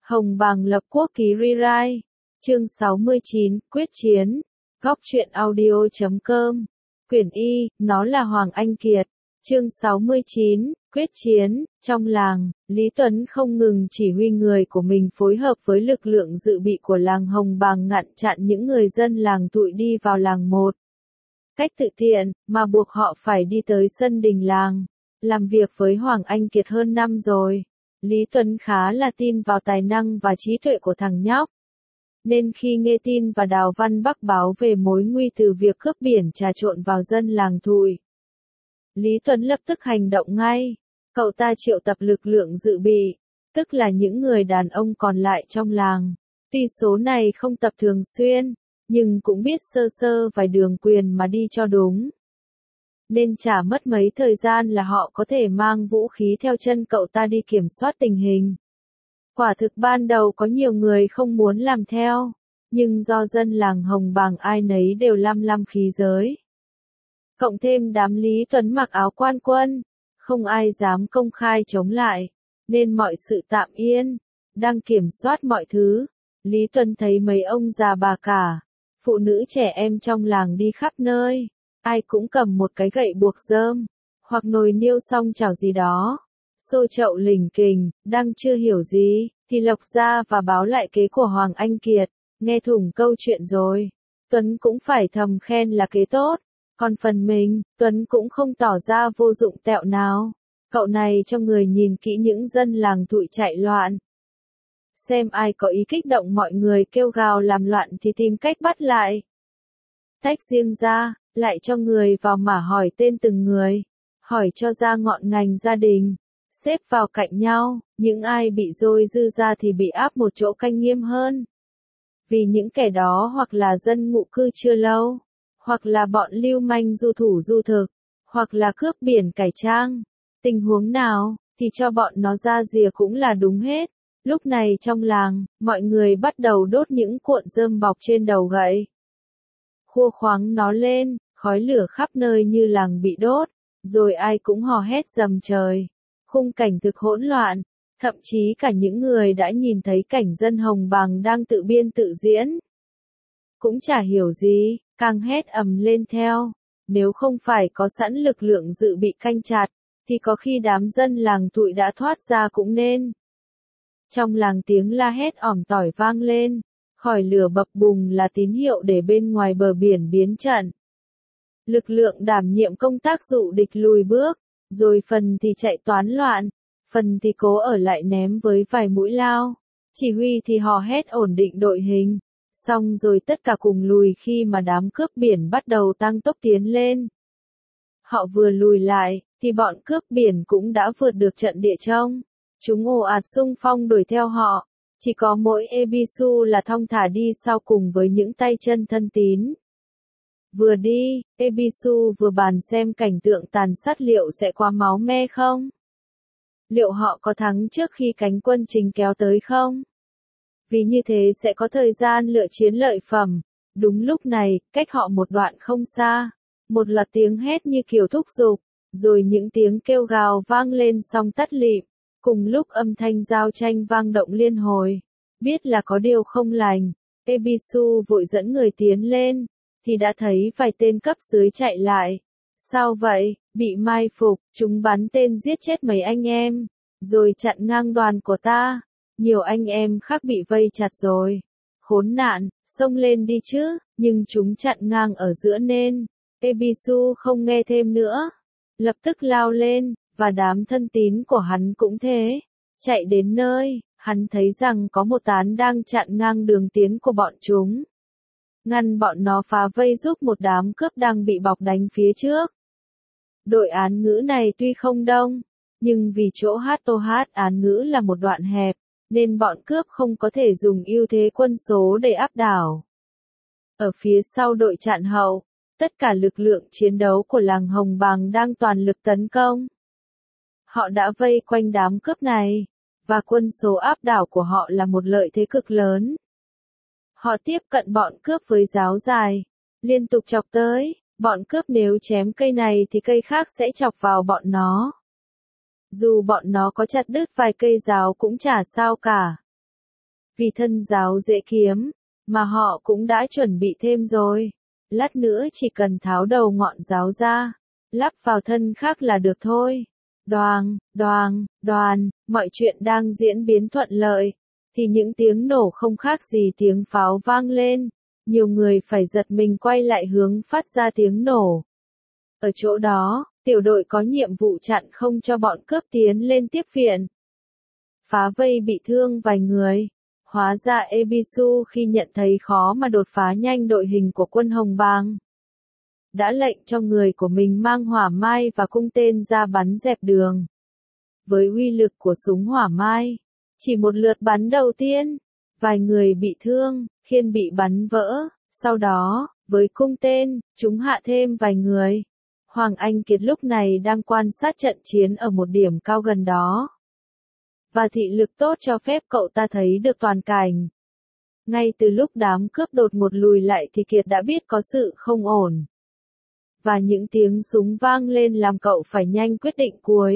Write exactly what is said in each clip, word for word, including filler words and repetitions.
Hồng Bàng lập quốc ký rewrite. Chương sáu mươi chín, quyết chiến. Góc truyện audio chấm com. Quyển Y, nó là Hoàng Anh Kiệt. Chương sáu mươi chín, quyết chiến. Trong làng, Lý Tuấn không ngừng chỉ huy người của mình phối hợp với lực lượng dự bị của làng Hồng Bàng ngăn chặn những người dân làng Tụi đi vào làng một cách tự tiện, mà buộc họ phải đi tới sân đình làng. Làm việc với Hoàng Anh Kiệt hơn năm rồi, Lý Tuấn khá là tin vào tài năng và trí tuệ của thằng nhóc. Nên khi nghe tin và Đào Văn Bắc báo về mối nguy từ việc cướp biển trà trộn vào dân làng Thụi, Lý Tuấn lập tức hành động ngay. Cậu ta triệu tập lực lượng dự bị, tức là những người đàn ông còn lại trong làng. Tuy số này không tập thường xuyên, nhưng cũng biết sơ sơ vài đường quyền mà đi cho đúng. Nên chả mất mấy thời gian là họ có thể mang vũ khí theo chân cậu ta đi kiểm soát tình hình. Quả thực ban đầu có nhiều người không muốn làm theo, nhưng do dân làng Hồng Bàng ai nấy đều lăm lăm khí giới. Cộng thêm đám Lý Tuấn mặc áo quan quân, không ai dám công khai chống lại, nên mọi sự tạm yên, đang kiểm soát mọi thứ. Lý Tuấn thấy mấy ông già bà cả, phụ nữ trẻ em trong làng đi khắp nơi, ai cũng cầm một cái gậy buộc rơm, hoặc nồi niêu xong chảo gì đó, xô chậu lỉnh kình, đang chưa hiểu gì, thì lộc ra và báo lại kế của Hoàng Anh Kiệt. Nghe thủng câu chuyện rồi, Tuấn cũng phải thầm khen là kế tốt, còn phần mình, Tuấn cũng không tỏ ra vô dụng tẹo nào. Cậu này cho người nhìn kỹ những dân làng Thụi chạy loạn. Xem ai có ý kích động mọi người kêu gào làm loạn thì tìm cách bắt lại. Tách riêng ra, lại cho người vào mà hỏi tên từng người, hỏi cho ra ngọn ngành gia đình, xếp vào cạnh nhau, những ai bị dôi dư ra thì bị áp một chỗ canh nghiêm hơn. Vì những kẻ đó hoặc là dân ngụ cư chưa lâu, hoặc là bọn lưu manh du thủ du thực, hoặc là cướp biển cải trang. Tình huống nào, thì cho bọn nó ra rìa cũng là đúng hết. Lúc này trong làng, mọi người bắt đầu đốt những cuộn rơm bọc trên đầu gậy. Khua khoáng nó lên, khói lửa khắp nơi như làng bị đốt, rồi ai cũng hò hét rầm trời. Khung cảnh thực hỗn loạn, thậm chí cả những người đã nhìn thấy cảnh dân Hồng Bàng đang tự biên tự diễn. Cũng chả hiểu gì, càng hét ầm lên theo. Nếu không phải có sẵn lực lượng dự bị canh chặt, thì có khi đám dân làng Tụi đã thoát ra cũng nên. Trong làng tiếng la hét ỏm tỏi vang lên, khói lửa bập bùng là tín hiệu để bên ngoài bờ biển biến trận. Lực lượng đảm nhiệm công tác dụ địch lùi bước, rồi phần thì chạy toán loạn, phần thì cố ở lại ném với vài mũi lao. Chỉ huy thì hò hét ổn định đội hình, xong rồi tất cả cùng lùi khi mà đám cướp biển bắt đầu tăng tốc tiến lên. Họ vừa lùi lại, thì bọn cướp biển cũng đã vượt được trận địa trông. Chúng ồ ạt xung phong đuổi theo họ, chỉ có mỗi Ebisu là thong thả đi sau cùng với những tay chân thân tín. Vừa đi, Ebisu vừa bàn xem cảnh tượng tàn sát liệu sẽ quá máu me không? Liệu họ có thắng trước khi cánh quân chính kéo tới không? Vì như thế sẽ có thời gian lựa chiến lợi phẩm. Đúng lúc này, cách họ một đoạn không xa, một loạt tiếng hét như kiểu thúc giục, rồi những tiếng kêu gào vang lên xong tắt lịm. Cùng lúc âm thanh giao tranh vang động liên hồi, biết là có điều không lành, Ebisu vội dẫn người tiến lên, thì đã thấy vài tên cấp dưới chạy lại. Sao vậy, bị mai phục, chúng bắn tên giết chết mấy anh em, rồi chặn ngang đoàn của ta, nhiều anh em khác bị vây chặt rồi. Khốn nạn, xông lên đi chứ, nhưng chúng chặn ngang ở giữa nên, Ebisu không nghe thêm nữa, lập tức lao lên. Và đám thân tín của hắn cũng thế. Chạy đến nơi, hắn thấy rằng có một tán đang chặn ngang đường tiến của bọn chúng. Ngăn bọn nó phá vây giúp một đám cướp đang bị bọc đánh phía trước. Đội án ngữ này tuy không đông, nhưng vì chỗ hát tô hát án ngữ là một đoạn hẹp, nên bọn cướp không có thể dùng ưu thế quân số để áp đảo. Ở phía sau đội chặn hậu, tất cả lực lượng chiến đấu của làng Hồng Bàng đang toàn lực tấn công. Họ đã vây quanh đám cướp này, và quân số áp đảo của họ là một lợi thế cực lớn. Họ tiếp cận bọn cướp với giáo dài, liên tục chọc tới, bọn cướp nếu chém cây này thì cây khác sẽ chọc vào bọn nó. Dù bọn nó có chặt đứt vài cây giáo cũng chả sao cả. Vì thân giáo dễ kiếm, mà họ cũng đã chuẩn bị thêm rồi. Lát nữa chỉ cần tháo đầu ngọn giáo ra, lắp vào thân khác là được thôi. Đoàng, đoàng, đoàn, mọi chuyện đang diễn biến thuận lợi, thì những tiếng nổ không khác gì tiếng pháo vang lên. Nhiều người phải giật mình quay lại hướng phát ra tiếng nổ. Ở chỗ đó, tiểu đội có nhiệm vụ chặn không cho bọn cướp tiến lên tiếp viện. Phá vây bị thương vài người. Hóa ra Ebisu khi nhận thấy khó mà đột phá nhanh đội hình của quân Hồng Bang, đã lệnh cho người của mình mang hỏa mai và cung tên ra bắn dẹp đường. Với uy lực của súng hỏa mai, chỉ một lượt bắn đầu tiên, vài người bị thương, khiên bị bắn vỡ, sau đó, với cung tên, chúng hạ thêm vài người. Hoàng Anh Kiệt lúc này đang quan sát trận chiến ở một điểm cao gần đó. Và thị lực tốt cho phép cậu ta thấy được toàn cảnh. Ngay từ lúc đám cướp đột ngột lùi lại thì Kiệt đã biết có sự không ổn. Và những tiếng súng vang lên làm cậu phải nhanh quyết định cuối.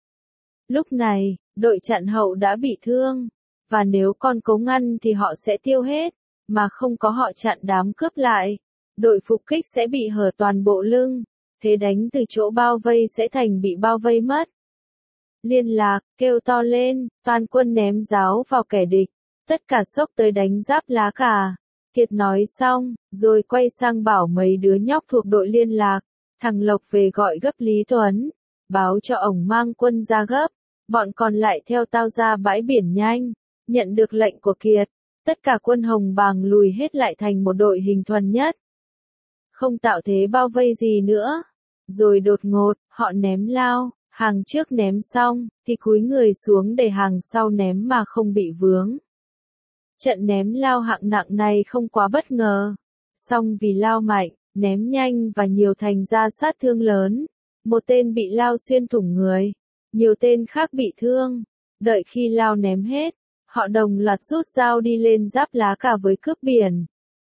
Lúc này, đội chặn hậu đã bị thương, và nếu còn cố ngăn thì họ sẽ tiêu hết, mà không có họ chặn đám cướp lại, đội phục kích sẽ bị hở toàn bộ lưng, thế đánh từ chỗ bao vây sẽ thành bị bao vây mất. Liên lạc, kêu to lên, toàn quân ném giáo vào kẻ địch, tất cả xốc tới đánh giáp lá cà. Kiệt nói xong, rồi quay sang bảo mấy đứa nhóc thuộc đội liên lạc, thằng Lộc về gọi gấp Lý Tuấn, báo cho ổng mang quân ra gấp, bọn còn lại theo tao ra bãi biển nhanh. Nhận được lệnh của Kiệt, tất cả quân Hồng Bàng lùi hết lại thành một đội hình thuần nhất. Không tạo thế bao vây gì nữa. Rồi đột ngột, họ ném lao, hàng trước ném xong, thì cúi người xuống để hàng sau ném mà không bị vướng. Trận ném lao hạng nặng này không quá bất ngờ. Song vì lao mạnh, ném nhanh và nhiều thành ra sát thương lớn. Một tên bị lao xuyên thủng người, nhiều tên khác bị thương. Đợi khi lao ném hết, họ đồng loạt rút dao đi lên giáp lá cà với cướp biển.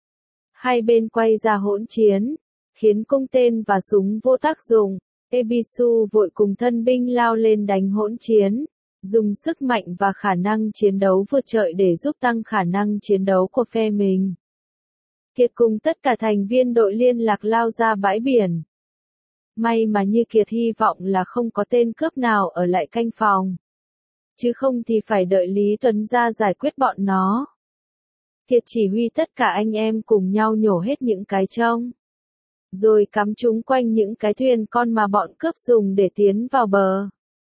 Hai bên quay ra hỗn chiến, khiến cung tên và súng vô tác dụng. Ebisu vội cùng thân binh lao lên đánh hỗn chiến, dùng sức mạnh và khả năng chiến đấu vượt trội để giúp tăng khả năng chiến đấu của phe mình. Kiệt cùng tất cả thành viên đội liên lạc lao ra bãi biển. May mà như Kiệt hy vọng là không có tên cướp nào ở lại canh phòng. Chứ không thì phải đợi Lý Tuấn ra giải quyết bọn nó. Kiệt chỉ huy tất cả anh em cùng nhau nhổ hết những cái trông, rồi cắm chúng quanh những cái thuyền con mà bọn cướp dùng để tiến vào bờ.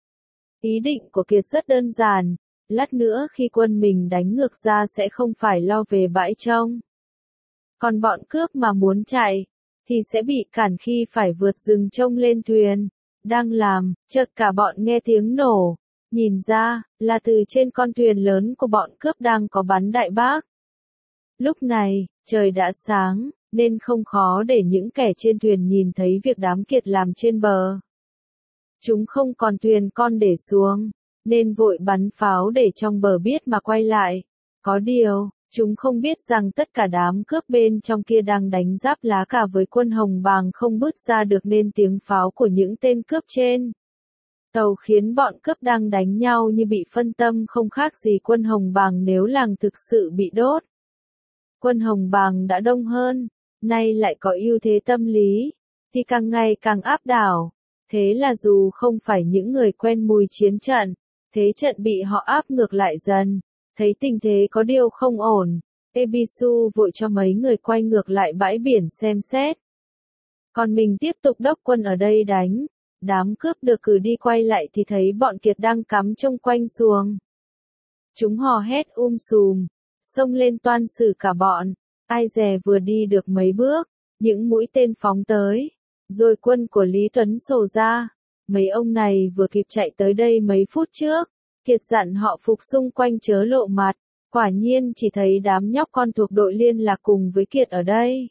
Ý định của Kiệt rất đơn giản, lát nữa khi quân mình đánh ngược ra sẽ không phải lo về bãi trông. Còn bọn cướp mà muốn chạy, thì sẽ bị cản khi phải vượt rừng trông lên thuyền. Đang làm, chợt cả bọn nghe tiếng nổ, nhìn ra, là từ trên con thuyền lớn của bọn cướp đang có bắn đại bác. Lúc này, trời đã sáng, nên không khó để những kẻ trên thuyền nhìn thấy việc đám Kiệt làm trên bờ. Chúng không còn thuyền con để xuống, nên vội bắn pháo để trong bờ biết mà quay lại. Có điều, chúng không biết rằng tất cả đám cướp bên trong kia đang đánh giáp lá cà với quân Hồng Bàng không bứt ra được nên tiếng pháo của những tên cướp trên tàu khiến bọn cướp đang đánh nhau như bị phân tâm không khác gì quân Hồng Bàng nếu làng thực sự bị đốt. Quân Hồng Bàng đã đông hơn, nay lại có ưu thế tâm lý, thì càng ngày càng áp đảo. Thế là dù không phải những người quen mùi chiến trận, thế trận bị họ áp ngược lại dần. Thấy tình thế có điều không ổn, Ebisu vội cho mấy người quay ngược lại bãi biển xem xét. Còn mình tiếp tục đốc quân ở đây đánh. Đám cướp được cử đi quay lại thì thấy bọn Kiệt đang cắm trông quanh xuồng. Chúng hò hét um sùm, xông lên toan xử cả bọn. Ai dè vừa đi được mấy bước, những mũi tên phóng tới. Rồi quân của Lý Tuấn sổ ra. Mấy ông này vừa kịp chạy tới đây mấy phút trước. Kiệt dặn họ phục xung quanh chớ lộ mặt. Quả nhiên chỉ thấy đám nhóc con thuộc đội liên lạc cùng với Kiệt ở đây.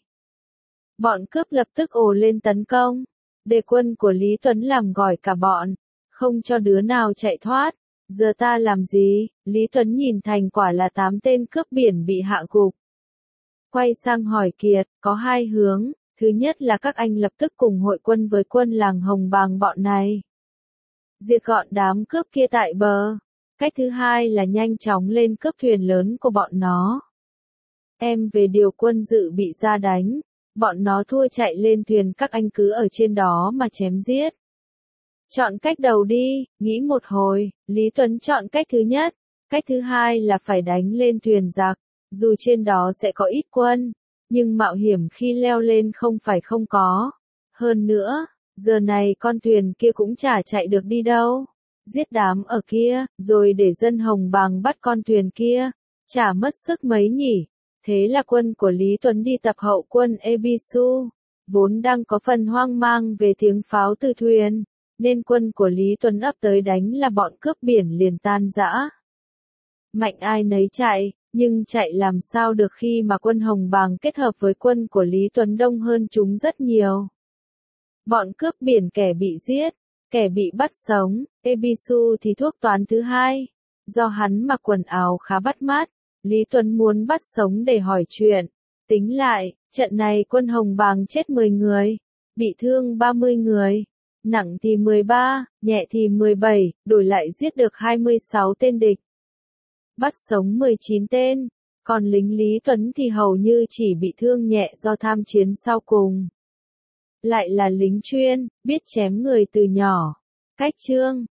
Bọn cướp lập tức ồ lên tấn công. Để quân của Lý Tuấn làm gỏi cả bọn. Không cho đứa nào chạy thoát. Giờ ta làm gì? Lý Tuấn nhìn thành quả là tám tên cướp biển bị hạ gục. Quay sang hỏi Kiệt, có hai hướng. Thứ nhất là các anh lập tức cùng hội quân với quân làng Hồng Bàng bọn này. Diệt gọn đám cướp kia tại bờ. Cách thứ hai là nhanh chóng lên cướp thuyền lớn của bọn nó. Em về điều quân dự bị ra đánh, bọn nó thua chạy lên thuyền các anh cứ ở trên đó mà chém giết. Chọn cách đầu đi, nghĩ một hồi, Lý Tuấn chọn cách thứ nhất. Cách thứ hai là phải đánh lên thuyền giặc, dù trên đó sẽ có ít quân, nhưng mạo hiểm khi leo lên không phải không có. Hơn nữa, giờ này con thuyền kia cũng chả chạy được đi đâu. Giết đám ở kia, rồi để dân Hồng Bàng bắt con thuyền kia, chả mất sức mấy nhỉ. Thế là quân của Lý Tuấn đi tập hậu quân Ebisu, vốn đang có phần hoang mang về tiếng pháo từ thuyền, nên quân của Lý Tuấn ập tới đánh là bọn cướp biển liền tan rã. Mạnh ai nấy chạy, nhưng chạy làm sao được khi mà quân Hồng Bàng kết hợp với quân của Lý Tuấn đông hơn chúng rất nhiều. Bọn cướp biển kẻ bị giết, kẻ bị bắt sống, Ebisu thì thuốc toán thứ hai. Do hắn mặc quần áo khá bắt mắt, Lý Tuấn muốn bắt sống để hỏi chuyện. Tính lại, trận này quân Hồng Bàng chết mười người, bị thương ba mươi người, nặng thì mười ba, nhẹ thì mười bảy, đổi lại giết được hai mươi sáu tên địch. Bắt sống mười chín tên, còn lính Lý Tuấn thì hầu như chỉ bị thương nhẹ do tham chiến sau cùng. Lại là lính chuyên, biết chém người từ nhỏ. Cách chương